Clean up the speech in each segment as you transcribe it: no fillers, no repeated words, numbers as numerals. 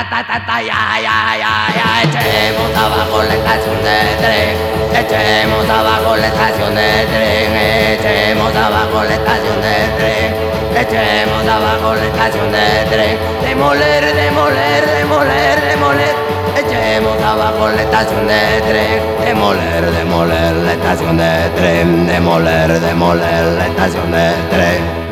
echemos abajo la estación de tren, echemos abajo la estación de tren, echemos abajo la estación de tren, echemos abajo la estación de tren, demoler, demoler, demoler, demoler, echemos abajo la estación de tren, demoler, demoler la estación de tren, demoler, demoler la estación de tren.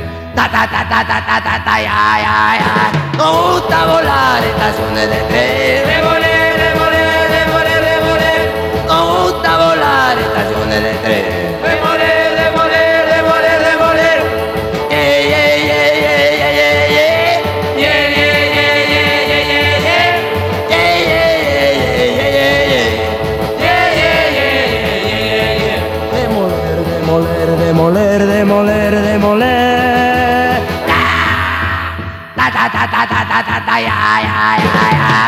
Ya. Nos gusta volar estaciones de tren. Demoler, demoler, demoler, demoler. Nos gusta volar estaciones de tren. Demoler, demoler, demoler, demoler. Yeah, yeah, yeah, yeah, yeah, yeah, yeah. Yeah, yeah, yeah, yeah, yeah, yeah, yeah. Yeah, yeah, yeah, yeah, yeah, yeah. Yeah, yeah, yeah, yeah, yeah, yeah. Demoler, demoler, demoler, demoler, demoler. Ya.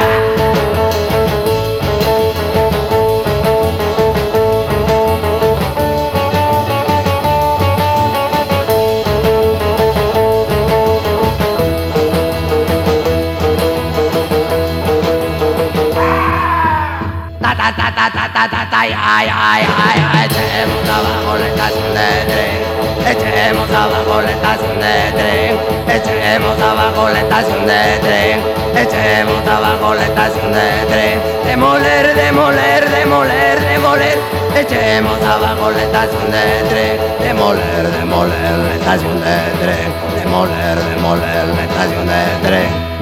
Echemos abajo la estación de tren, echemos abajo la estación de tren, echemos abajo la estación de tren, echemos abajo la estación de tren, demoler, demoler, demoler, demoler, echemos abajo la estación de tren, demoler, demoler la estación de tren, demoler, demoler la estación de tren.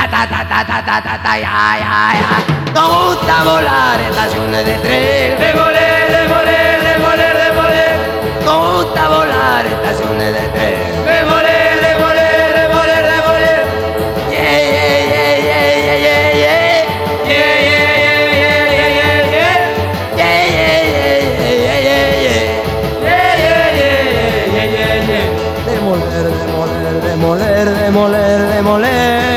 Ya. Nos gusta volar estaciones de tren. Demoler, demoler, demoler, demoler. Nos gusta volar estaciones de tren. Demoler, demoler, demoler, demoler. Yeah, yeah, yeah, yeah, yeah, yeah. Yeah, yeah, yeah, yeah, yeah, yeah. Yeah, yeah, yeah, yeah, yeah, yeah. Yeah, yeah, yeah, yeah, yeah, yeah. Demoler, demoler, demoler, demoler, demoler.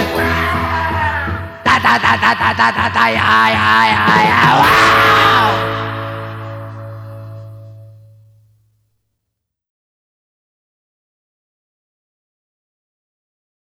Ya. Wow.